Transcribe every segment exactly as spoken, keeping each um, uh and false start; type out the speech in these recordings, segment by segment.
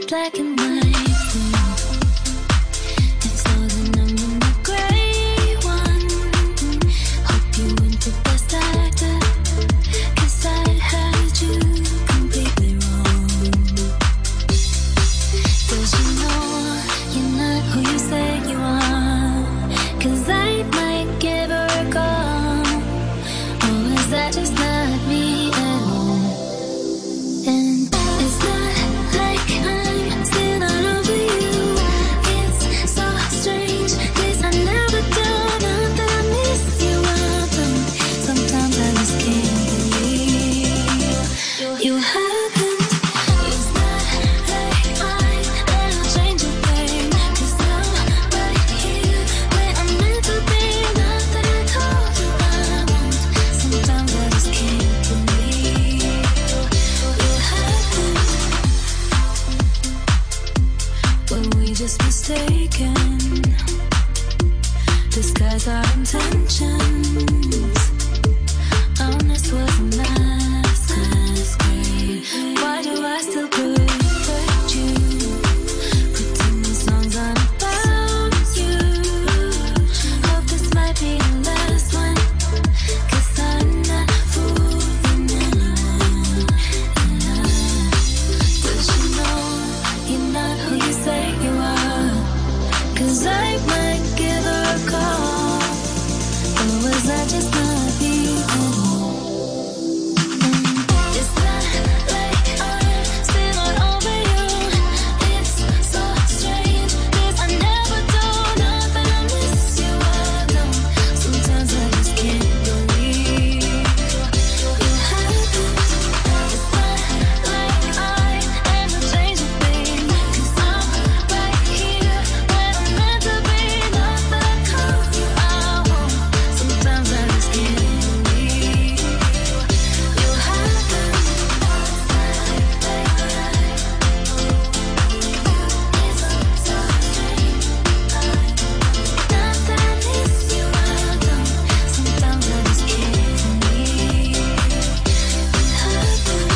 black and white. It's all the number in the gray one. Hope you went the best actor, 'cause I had you completely wrong. Does you know you're not who you say you are? 'Cause I might give her a call. Or is that just not me at all? And it's not like I'm still not over you. It's so strange, 'cause I never do. Not that I miss you, I don't. Sometimes I just can't believe you happened. It's not like I'm gonna change a thing, 'cause I'm right here where I'm meant to be. Not that I told you I won't. Sometimes I just can't believe you happened. Were we just mistaken? Disguise our intentions. Honest was a masquerade. Why do I still protect you? Pretending songs aren't about you. Hope this might be the last one, 'cause I'm not fooling anyone. Does you know you're not who you say you are? 'Cause I might give her a call. Or was I just not you? It's not like I'm still not over you. It's so strange, 'cause I never do. Not that I miss you, I don't. Sometimes I just can't believe you happened. It's not like I am a change of thing, 'cause I'm right here where I'm meant to be. Not that I told you I won't. Sometimes I just can't believe you happened. It's so strange. Not that I miss you, I don't. Sometimes I just can't believe you happened.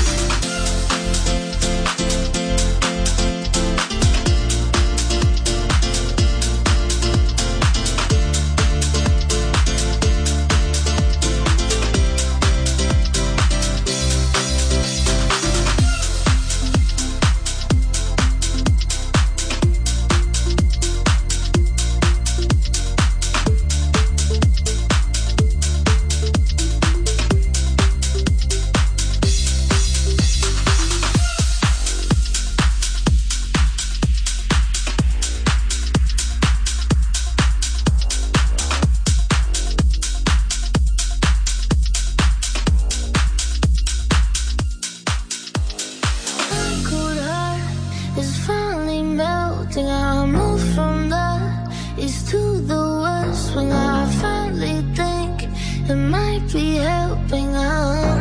My cold heart is finally melting. I move from the east to the west when I finally think it might be helping out.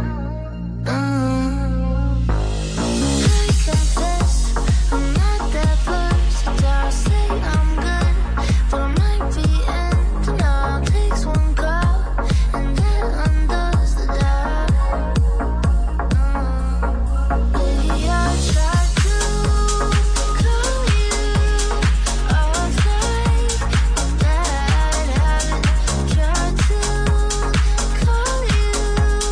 Mm. I confess I'm not that versatile. Say I'm good, but I might be ending up. Takes one call and that undoes the doubt. Maybe I tried to call you off like a bad habit. Tried to call you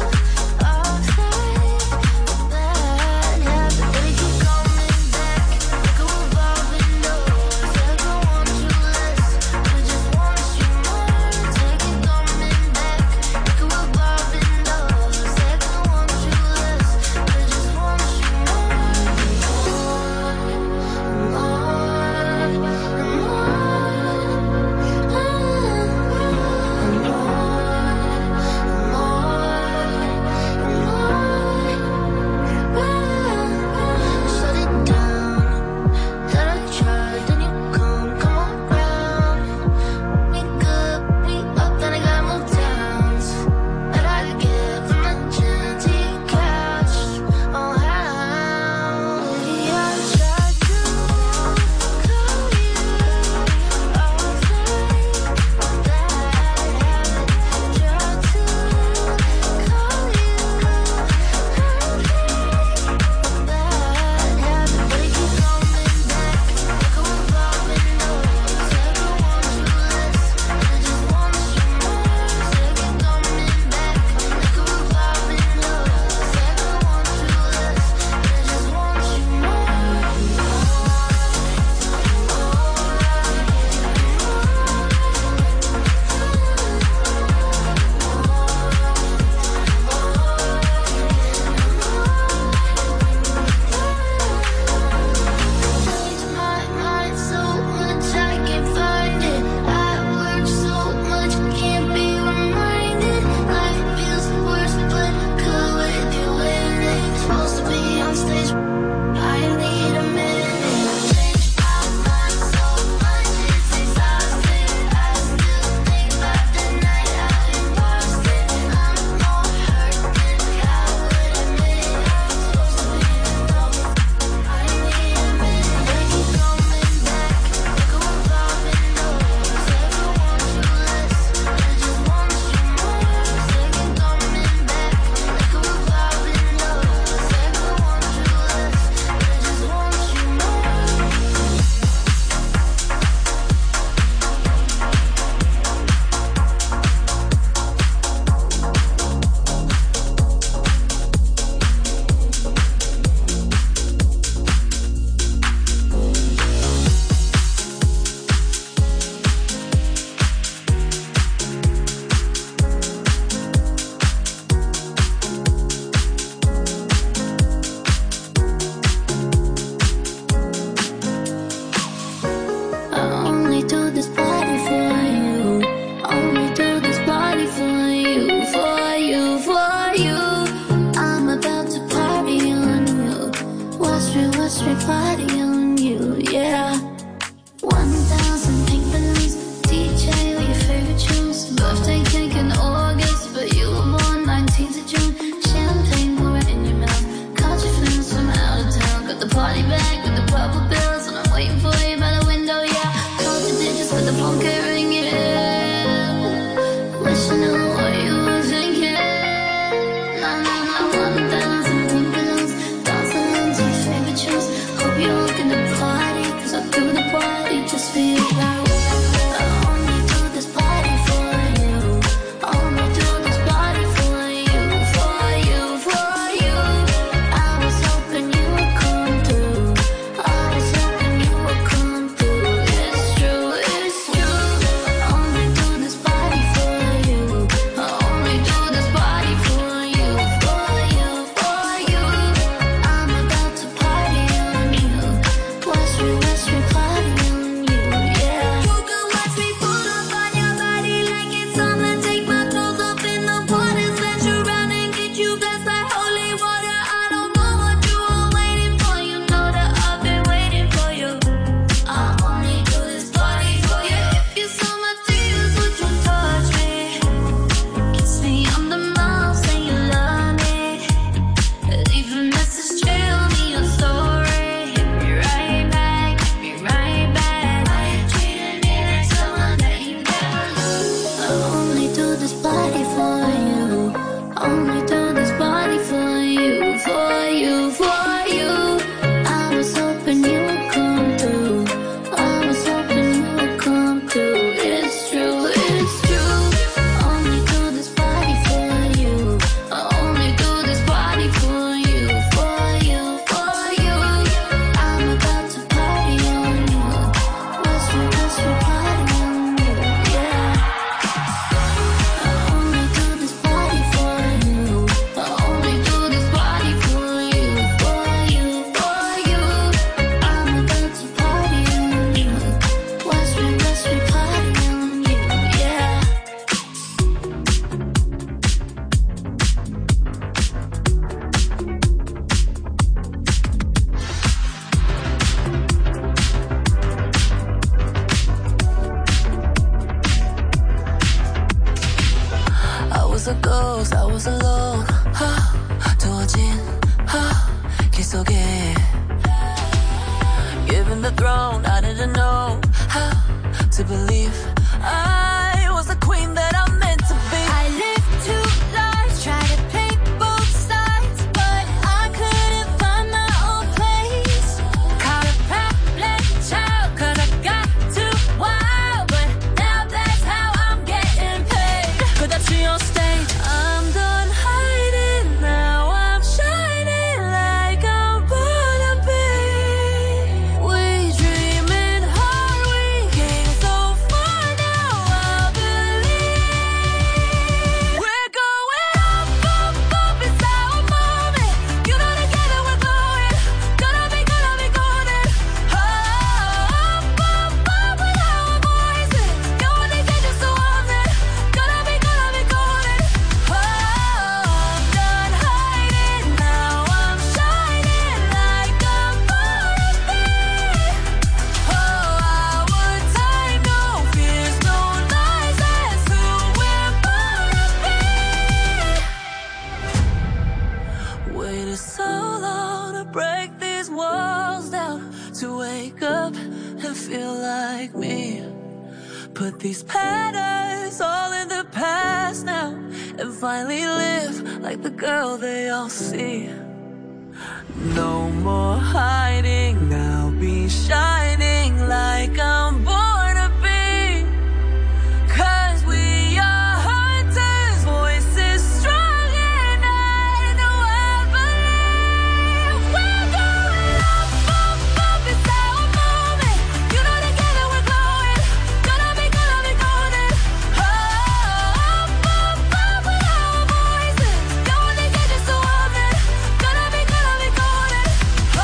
watch me party on you, yeah. One thousand pink balloons, D J with your favorite tunes. Birthday cake in August, but you were born nineteenth of June. Champagne pouring in your mouth, caught your friends from out of town. Got the party bag with the purple bills, and I'm waiting for you by the window, yeah. Count the digits with the phone kept ringing. Wish I knew what you were thinking. Nah, nah, nah, one thousand pink balloons, dancing into your favorite tunes. Hope you're gonna party, cause I do the party just for you. I only do this party for you. Only do this party for you, for you, for you. I was hoping you would come through. I was hoping you would come through. It's true, it's true. Only do this party for you. I only do this party for you, for you, for you. I'm about to party on you. Watch me, watch me party on you, yeah. You can watch me pull up on your body like it's summer. Take my clothes off in the party, splash around and get you blessed like holy water. I don't know what you were waiting for. You know that I've been waiting for you. I only do this party for you. If you saw my tears, would you touch me? Kiss me on the mouth, say you love me. Leave a message, tell me your story. Hit me right back, hit me right back. Why you treating me like someone that you never lose? I only do this party for you. Only do this party for you, for you, for you. I was hoping you would come through. I was hoping you would come through. It's true, it's true. Only do this party for you. I only do this party for you, for you, for you. I'm about to party on you. Watch me, watch me party on you, yeah. I only do this party for you. I only do this party for you, for you, for you. I'm about to party on you. Watch me, watch me party on you, yeah. I was a ghost, I was alone. 두어진 길 속에 given the throne, I didn't know how to believe I was the queen that I'm meant to be. I lived two lives, tried to play both sides, but I couldn't find my own place. Caught a problem child, cause I got too wild, but now that's how I'm getting paid. 끝없이 on stage, I'm done hiding, now I'm shining like I'm born to be. We dreaming hard, we came so far, now I believe. We're going up, up, up, it's our moment. You know together we're going, gonna be, gonna be golden. Up, up, up with our voices. You only get just so often, gonna be, gonna be golden. Oh, I'm done hiding, now I'm shining like I'm born to be. Oh, our time, no fears, no lies, that's who we're born to be. waited so long to break these walls down, to wake up and feel like me. Put these patterns all in the past now, and finally live like the girl they all see. No more hiding, now be shining like I'm born to be. Cause we are hunters, voices strong, and I know I believe. We're going up, up, up, it's our moment. You know together we're glowing, gonna be, gonna be golden. Oh, up, up, up with our voices. You only get just so often, gonna be, gonna be golden. Oh,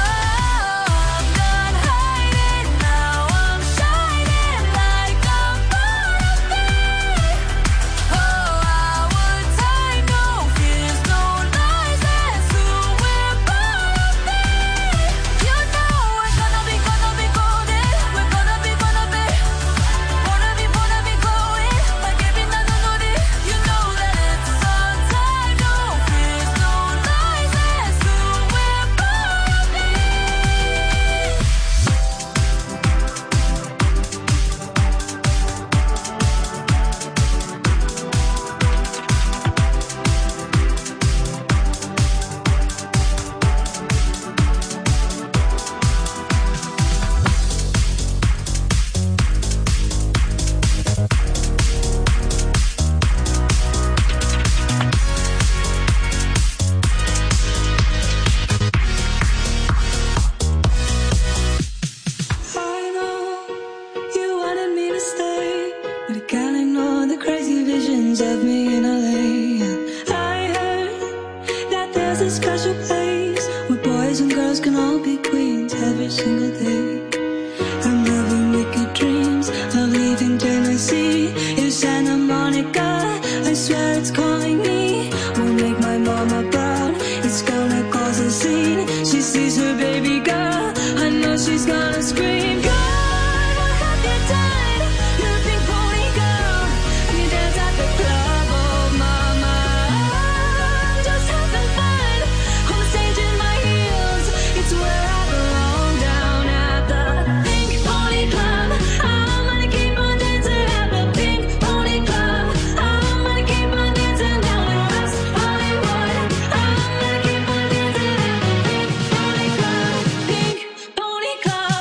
can all be queens every single day. I'm having wicked dreams of leaving Tennessee. It's Santa Monica, I swear it's calling me. Won't make my mama proud, it's gonna cause a scene. She sees her baby girl, I know she's gonna scream. God, what have you done? You're a pink pony girl, and you dance at the club. Oh mama, I'm just having fun on the stage in my heels. It's where I belong, down at the Pink Pony Club. I'm gonna keep on dancing at the Pink Pony Club. I'm gonna keep on dancing down in West Hollywood. I'm gonna keep on dancing at the Pink Pony Club. Pink Pony Club.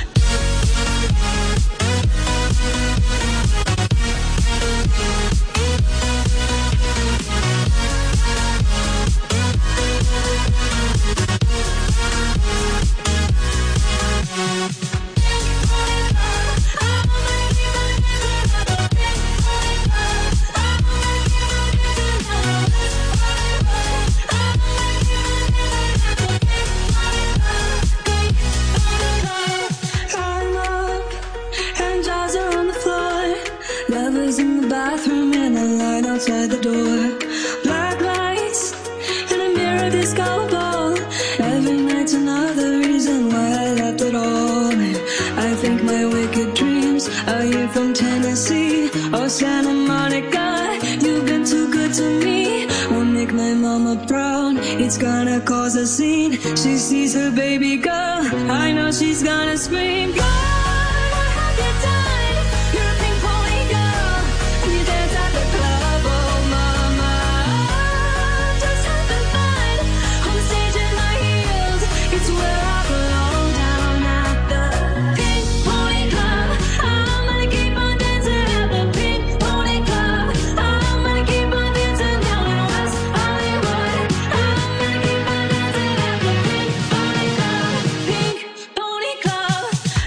I'm up and jaws are on the floor. Lovers in the bathroom and a line outside the door. Black lights and a mirror disco ball. Every night's another reason why I left it all. And I think my wicked dreams are you from Tennessee or Santa Monica. You've been too good to me. Won't make my mama proud, it's gonna cause a scene. She sees her baby girl, I know she's gonna scream. God, what have you done? You're a pink pony girl, and you dance at the club. Oh mama, I'm just having fun on the stage in my heels. It's where I belong, down at the Pink Pony Club. I'm gonna keep on dancing at the Pink Pony Club. I'm gonna keep on dancing down in West Hollywood. I'm gonna keep on dancing at the Pink Pony Club. Pink Pony Club.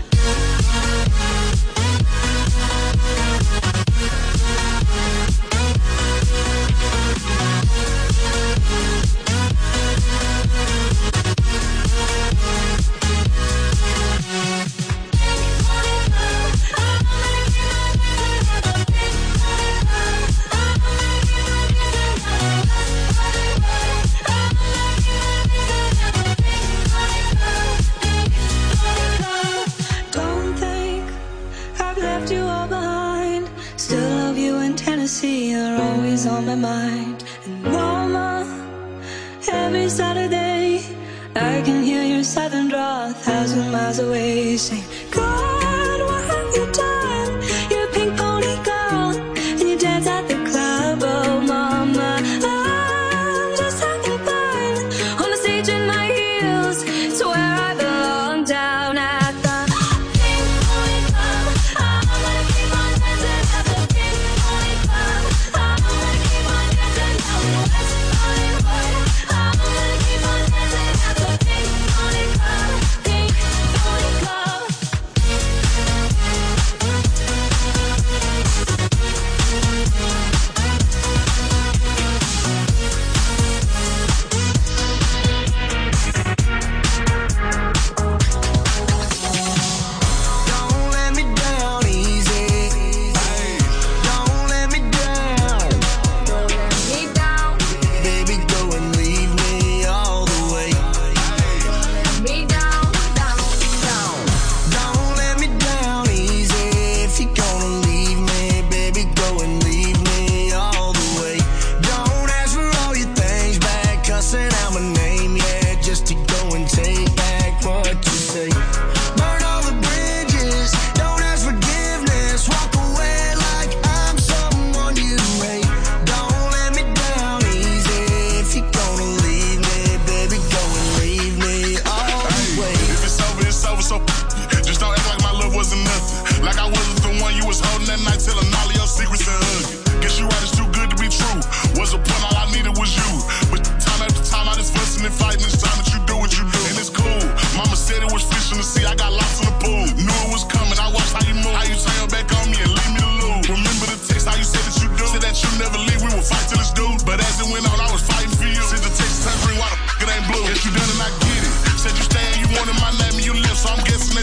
Don't think I've left you all behind. Still love you in Tennessee, you're always on my mind. And mama, every Saturday I can hear your southern draw a thousand miles away. Say, God, what have you done? You're a pink pony girl, and you dance at the club. Oh mama, I'm just having fun on the stage in my heels. It's where I belong, down at the Pink Pony Club. I'm gonna keep on dancing at the Pink Pony Club. I'm gonna keep on dancing down in West Hollywood. I'm gonna keep on dancing at the Pink Pony Club. Pink Pony Club.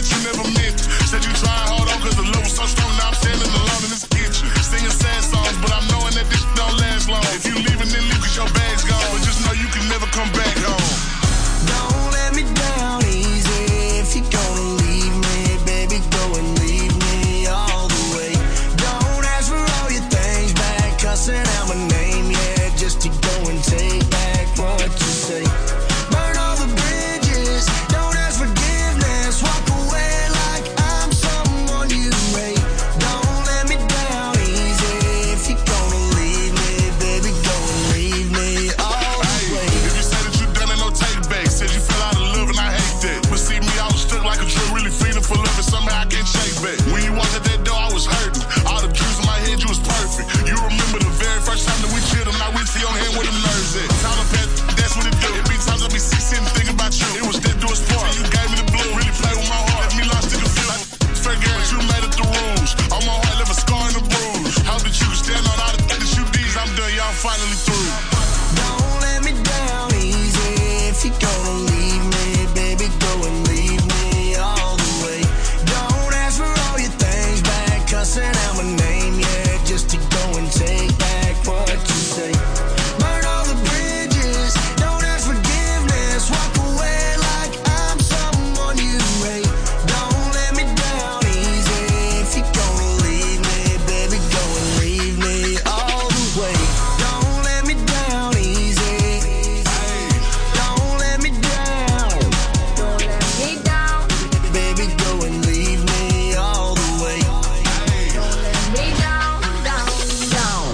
that you never meant. Said you trying hard on cause the love was so strong. Now I'm standing alone in this kitchen. Singing sad songs, but I'm knowing that this don't last long. If you leaving, then leave cause your bag's gone. But just know you can never come back home. Don't let me down easy. If you're gonna leave me, baby, go and leave me all the way. Don't ask for all your things back, cussing out my name, yeah, just to go and take back what you say. Burn all the bridges, don't ask forgiveness, walk away like I'm someone you hate. Don't let me down easy. If you're gonna leave me, baby, go and leave me all the way. If you say that you done it, no take back. Said you fell out of love and I hate that. But see me, I was stuck like a trip, really feeling for love and somehow I can't shake back. When you walked at that door, I was hurting. All the dreams in my head, you was perfect. You remember the very first time that we chilled, and I went to your hand where them nerves at. Tyler Pat, that's what it do. It be times I be sick sitting thinking about you. It was that do a sport. You gave me the blue, really play with my heart. Left me lost in the field. Fair game, but you made it the rules. On my heart, left a scar and a bruise. Hope that you can stand on all the things that you did. I'm done, y'all finally through. Don't let me down easy. If you're gonna leave me, baby, go and leave me all the way. Don't ask for all your things back, cussing out my name, yeah, just to go and take back what you say. Burn all the bridges, don't ask forgiveness, walk away like I'm someone you hate. Don't let me down easy. If you're gonna leave me, baby, go and leave me all the way. Don't let me down easy. Don't let me down. Don't let me down. Baby, go and leave me all the way. Don't let me down, down, down.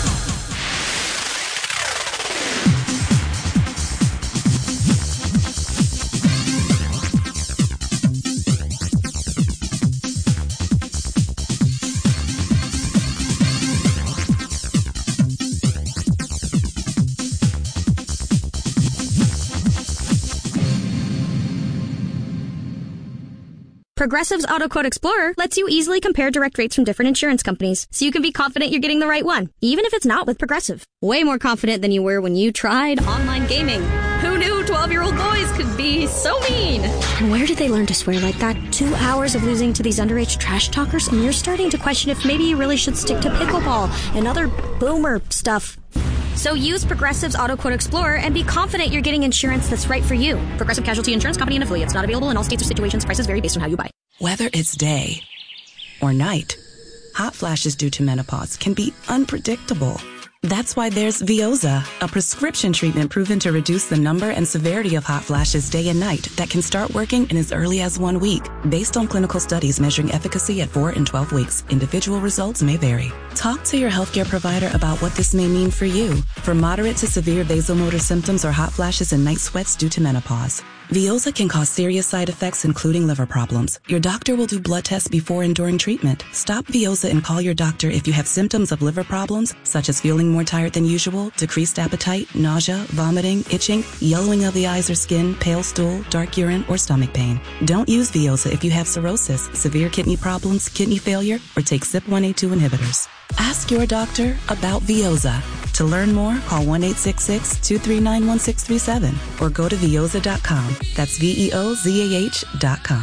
Progressive's Auto Quote Explorer lets you easily compare direct rates from different insurance companies, so you can be confident you're getting the right one, even if it's not with Progressive. Way more confident than you were when you tried online gaming. Who knew twelve-year-old boys could be so mean? And where did they learn to swear like that? Two hours of losing to these underage trash talkers, and you're starting to question if maybe you really should stick to pickleball and other boomer stuff. So use Progressive's Auto Quote Explorer and be confident you're getting insurance that's right for you. Progressive Casualty Insurance Company and affiliates. Not available in all states or situations. Prices vary based on how you buy. Whether it's day or night, hot flashes due to menopause can be unpredictable. That's why there's Veoza, a prescription treatment proven to reduce the number and severity of hot flashes day and night that can start working in as early as one week. Based on clinical studies measuring efficacy at four and twelve weeks, individual results may vary. Talk to your healthcare provider about what this may mean for you. For moderate to severe vasomotor symptoms or hot flashes and night sweats due to menopause, Veoza can cause serious side effects, including liver problems. Your doctor will do blood tests before and during treatment. Stop Veoza and call your doctor if you have symptoms of liver problems, such as feeling more tired than usual, decreased appetite, nausea, vomiting, itching, yellowing of the eyes or skin, pale stool, dark urine, or stomach pain. Don't use Veoza if you have cirrhosis, severe kidney problems, kidney failure, or take C Y P one A two inhibitors. Ask your doctor about Veoza. To learn more, call one eight six six, two three nine, one six three seven or go to veoza dot com. That's V E O Z A H dot com.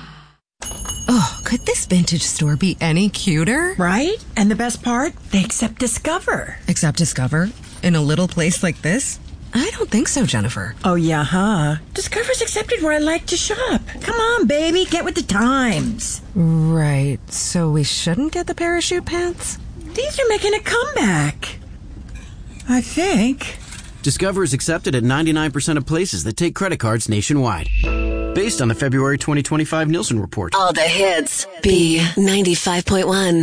Oh, could this vintage store be any cuter? Right? And the best part? They accept Discover. Accept Discover? In a little place like this? I don't think so, Jennifer. Oh, yeah, huh? Discover's accepted where I like to shop. Come on, baby, get with the times. Right. So we shouldn't get the parachute pants? These are making a comeback. I think. Discover is accepted at ninety-nine percent of places that take credit cards nationwide. Based on the February twenty twenty-five Nielsen report. All the hits. B ninety-five point one.